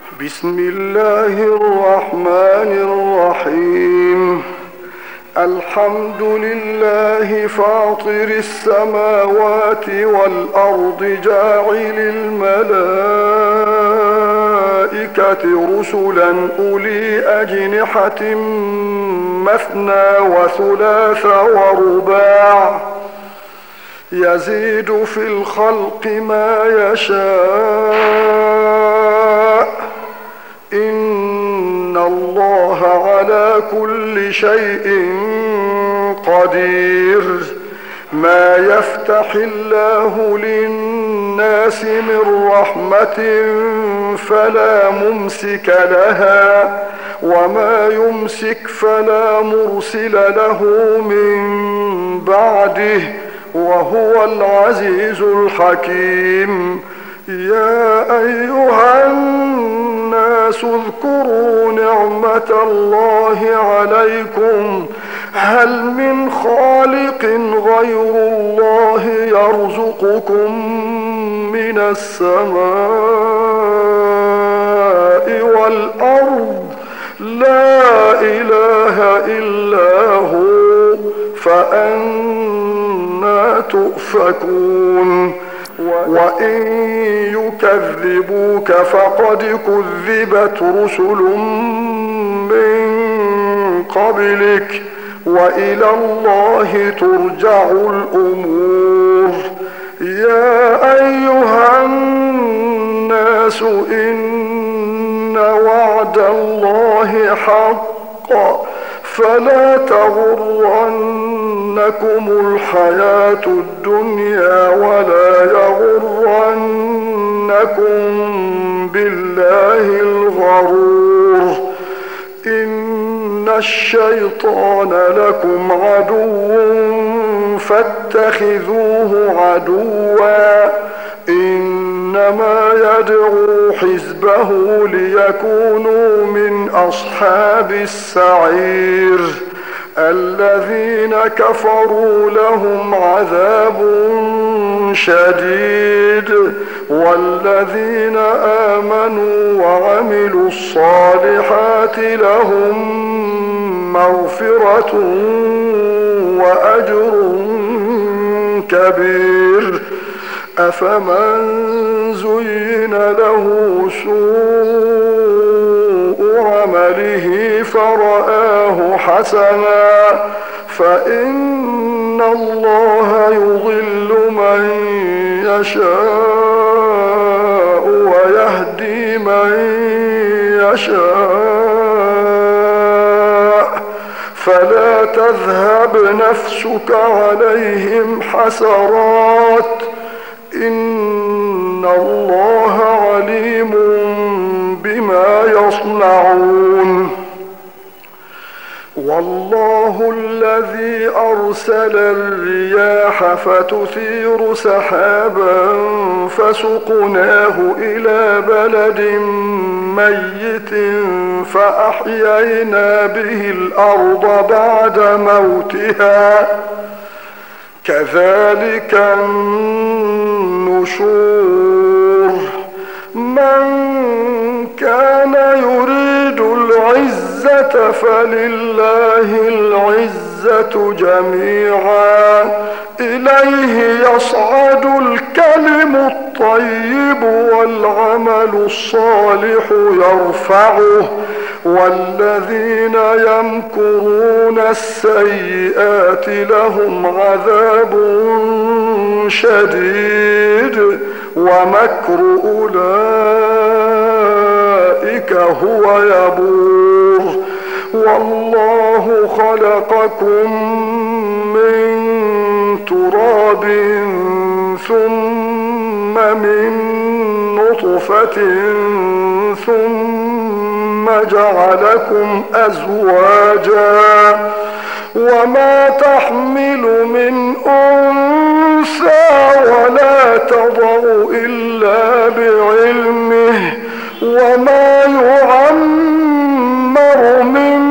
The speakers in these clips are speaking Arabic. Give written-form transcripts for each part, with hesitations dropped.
بسم الله الرحمن الرحيم. الحمد لله فاطر السماوات والأرض جاعل الملائكة رسلا أولي أجنحة مثنى وثلاث ورباع يزيد في الخلق ما يشاء إن الله على كل شيء قدير. ما يفتح الله للناس من رحمة فلا ممسك لها وما يمسك فلا مرسل له من بعده وهو العزيز الحكيم. يا أيها الناس اذكروا نعمة الله عليكم هل من خالق غير الله يرزقكم من السماء والأرض لا إله إلا هو فأنى تؤفكون. وإن يكذبوك فقد كذبت رسل من قبلك وإلى الله ترجع الأمور. يا أيها الناس إن وعد الله حق فلا تغرنكم الحياة الدنيا ولا يغرنكم بالله الغرور. إن الشيطان لكم عدو فاتخذوه عدوا إنما يدعو حزبه ليكونوا من أصحاب السعير. الذين كفروا لهم عذاب شديد والذين آمنوا وعملوا الصالحات لهم مغفرة وأجر كبير. أفمن زين له سوء عمله فرآه حسنا فإن الله يضل من يشاء ويهدي من يشاء فلا تذهب نفسك عليهم حسرات إن الله عليم بما يصنعون. والله الذي أرسل الرياح فتثير سحابا فسقناه إلى بلد ميت فأحيينا به الأرض بعد موتها كذلك النشور. من كان يريد العزة فلله العزة جميعا إليه يصعد الكلم الطيب والعمل الصالح يرفعه والذين يمكرون السيئات لهم عذاب شديد ومكر أولئك هو يبور. والله خلقكم من تراب ثم من نطفة ثم جعلكم أزواجا وما تحمل من أنثى ولا تضع إلا بعلمه وما يعمر من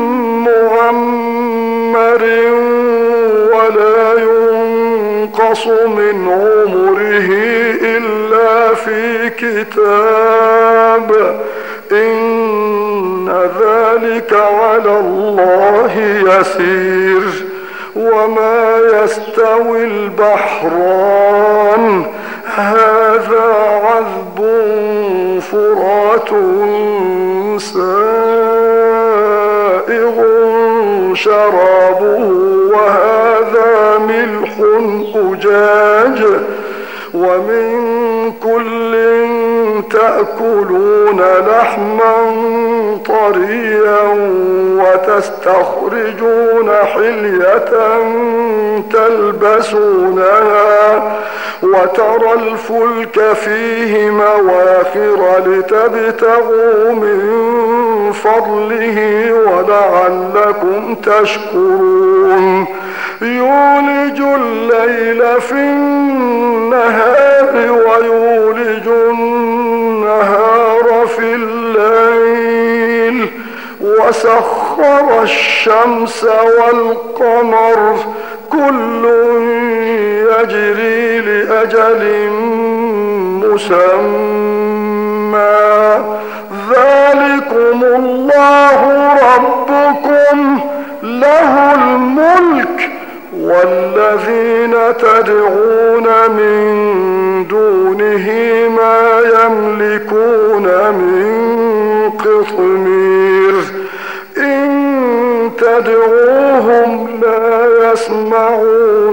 معمر ولا ينقص من عمره إلا في كتاب إن ذلك على الله يسير. وما يستوي البحران هذا عذب فرات سائغ شرابه وهذا ملح أجاج ومن كل تأكلون لحما طريا وتستخرجون حلية تلبسونها وترى الفلك فيه مواخر لتبتغوا من فضله ولعلكم تشكرون. يولج الليل في النهار ويولج النهار في الليل وسخر الشمس والقمر كل يجري لأجل مسمى ذلكم الله ربكم له الملك والذين تدعون من دونه ما يملكون من قطمير إن تدعوهم لا يسمعوا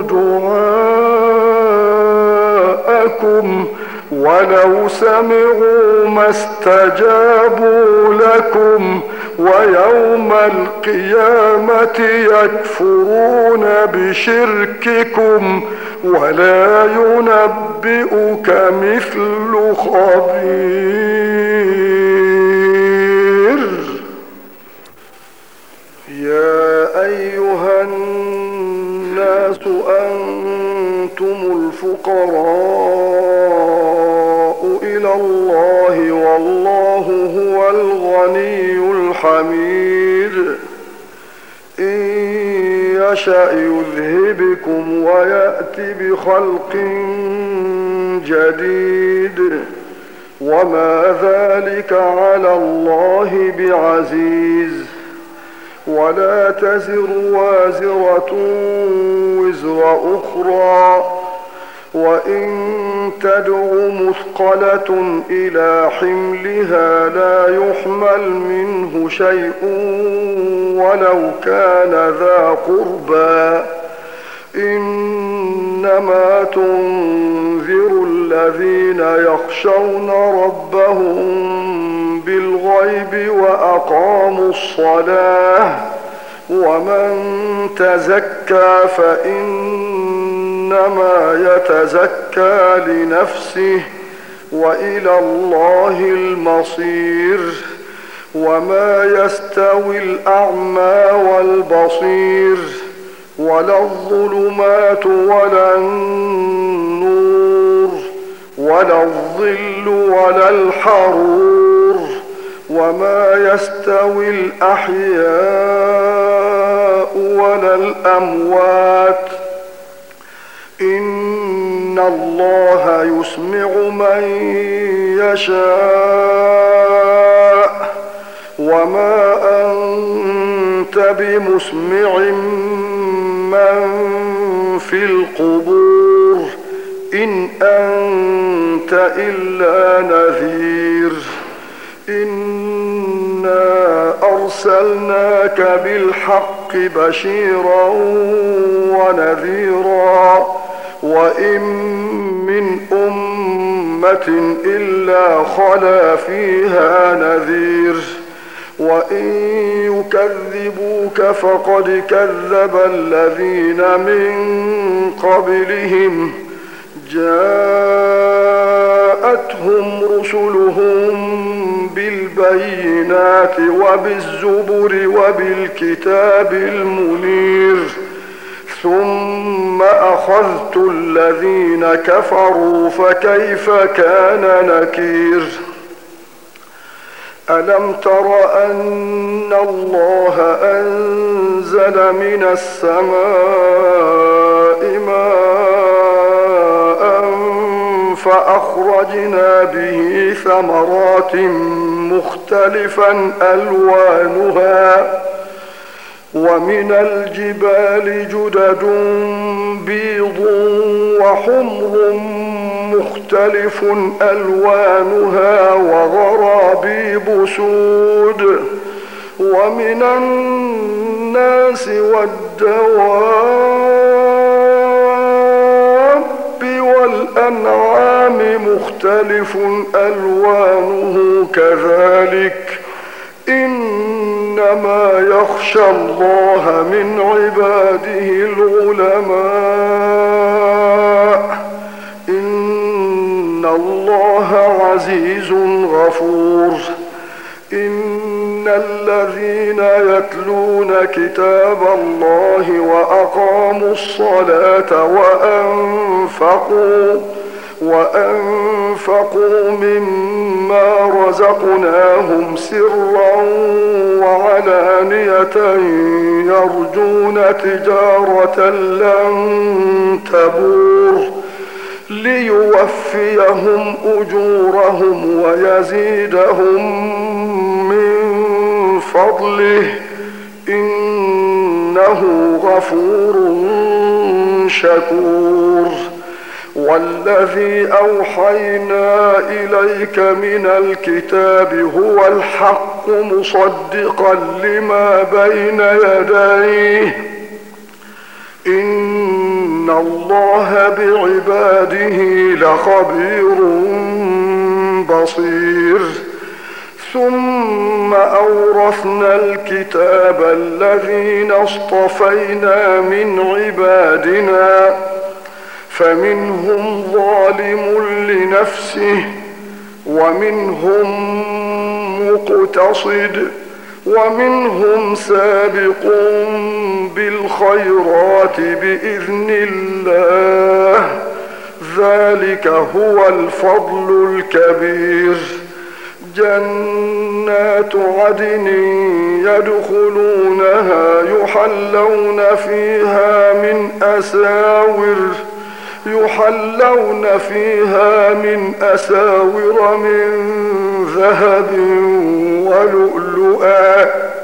دعاءكم ولو سمعوا ما استجابوا لكم ويوم القيامة يكفرون بشرككم ولا ينبئك مثل خبير. يا أيها الناس أنتم الفقراء إلى الله والله هو الغني الحميد. إن يشأ يذهبكم ويأتي بخلق جديد وما ذلك على الله بعزيز. ولا تزر وازرة وزر أخرى وإن تدع مثقلة إلى حملها لا يحمل منه شيء ولو كان ذا قربى إنما تنذر الذين يخشون ربهم بالغيب وأقاموا الصلاة ومن تزكى فإنما يتزكى لنفسه وإلى الله المصير. وما يستوي الأعمى والبصير ولا الظلمات ولا النور ولا الظل ولا الحرور وما يستوي الأحياء ولا الأموات إن الله يسمع من يشاء وما أنت بمسمع من في القبور إن أنت إلا نذير. إنا أرسلناك بالحق بشيرا ونذيرا وإن من أمة إلا خلا فيها نذير وإن يكذبوك فقد كذب الذين من قبلهم جاءتهم رسلهم بالبينات وبالزبر وبالكتاب المنير ثم أخذت الذين كفروا فكيف كان نكير. ألم تر أن الله أنزل من السماء ماء فأخرجنا به ثمرات مختلفا ألوانها ومن الجبال جدد بيض وحمر مختلف ألوانها وغرابيب سود ومن الناس والدواب والأنعام مختلف ألوانه كذلك إنما يخشى الله من عباده العلماء إن الله عزيز غفور إن الذين يتلون كتاب الله وأقاموا الصلاة وأنفقوا مما رزقناهم سرا وعلانية يرجون تجارة لن تبور ليوفيهم أجورهم ويزيدهم من فضله إنه غفور شكور والذي أوحينا إليك من الكتاب هو الحق مصدقا لما بين يديه إن الله بعباده لخبير بصير ثم أورثنا الكتاب الذين اصطفينا من عبادنا فمنهم ظالم لنفسه ومنهم مقتصد ومنهم سابق بالخيرات بإذن الله ذلك هو الفضل الكبير جنات عدن يدخلونها يحلون فيها من أساور من ذهب ولؤلؤا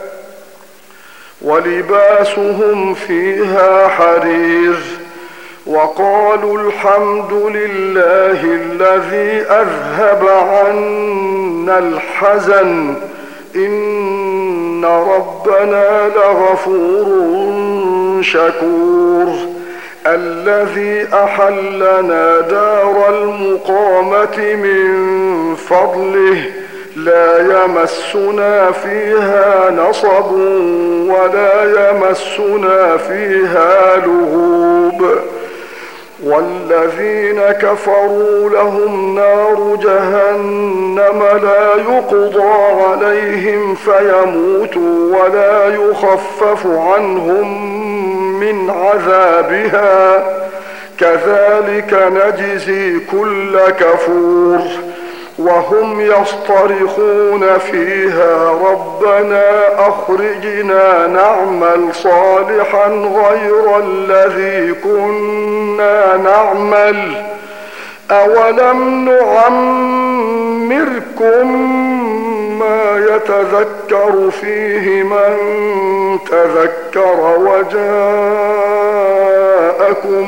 ولباسهم فيها حرير وقالوا الحمد لله الذي أذهب عنا الحزن إن ربنا لغفور شكور الذي أحلنا دار المقامة من فضله لا يمسنا فيها نصب ولا يمسنا فيها لغوب والذين كفروا لهم نار جهنم لا يقضى عليهم فيموتوا ولا يخفف عنهم من عذابها كذلك نجزي كل كفور وهم يصطرخون فيها ربنا أخرجنا نعمل صالحا غير الذي كنا نعمل أولم نعمركم ما يتذكر فيه من تذكر وجاءكم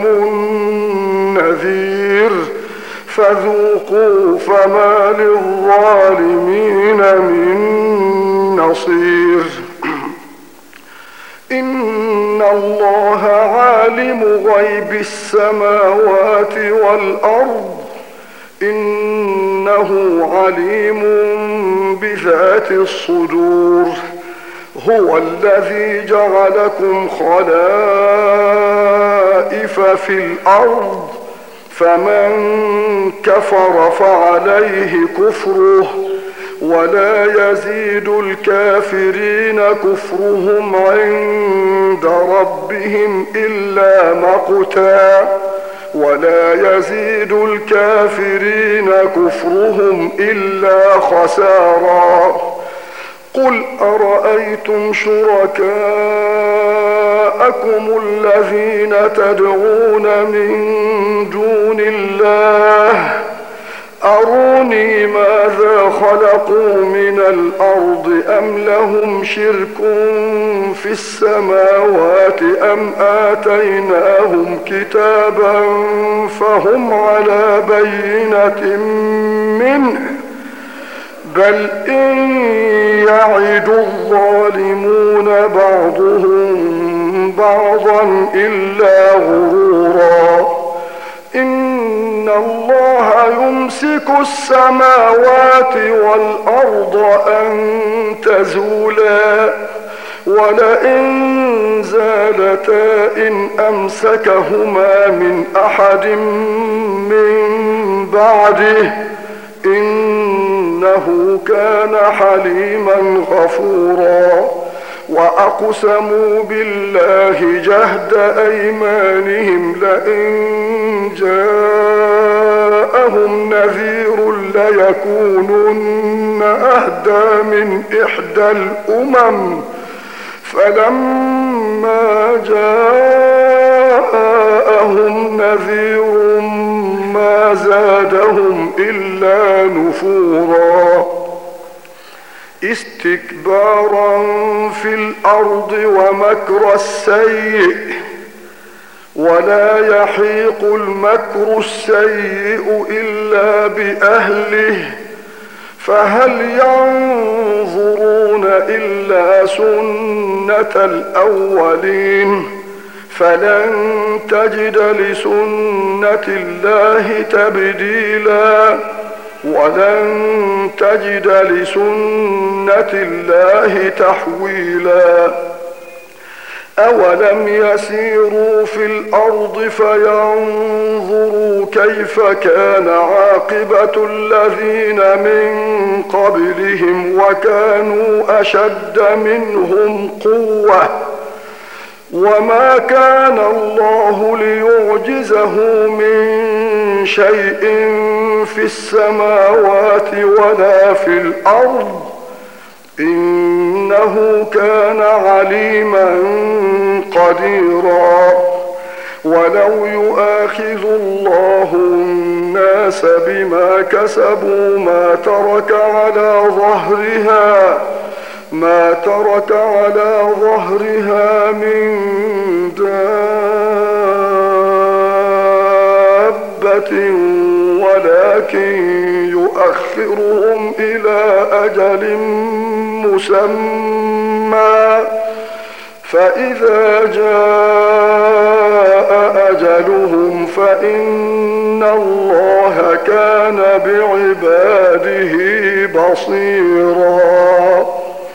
النذير فذوقوا فما للظالمين من نصير إن الله عالم غيب السماوات والأرض إنه عليم بذات الصدور هو الذي جعلكم خلائف في الأرض فمن كفر فعليه كفره ولا يزيد الكافرين كفرهم عند ربهم إلا مقتا ولا يزيد الكافرين كفرهم إلا خسارا قل أرأيتم شركاءكم الذين تدعون من دون الله أروني ماذا خلقوا من الأرض أم لهم شرك في السماوات أم آتيناهم كتابا فهم على بينة منه بل إن يعد الظالمون بعضهم بعضا إلا غرورا إن الله يمسك السماوات والأرض أن تزولا ولئن زالتا إن أمسكهما من أحد من بعده إنه كان حليما غفورا وأقسموا بالله جهد أيمانهم لئن جاءهم نذير ليكونن أهدى من إحدى الأمم فلما جاءهم نذير ما زادهم إلا نفورا استكبارا في الأرض ومكر السيء ولا يحيق المكر السيء إلا بأهله فهل ينظرون إلا سنة الأولين فلن تجد لسنة الله تبديلا ولن تجد لسنة الله تحويلا أولم يسيروا في الأرض فينظروا كيف كان عاقبة الذين من قبلهم وكانوا أشد منهم قوة وما كان الله ليعجزه من شيء في السماوات ولا في الأرض إنه كان عليما قديرا ولو يؤاخذ الله الناس بما كسبوا ما ترك على ظهرها من دابة ولكن يؤخرهم إلى أجل مسمى فإذا جاء أجلهم فإن الله كان بعباده بصيرا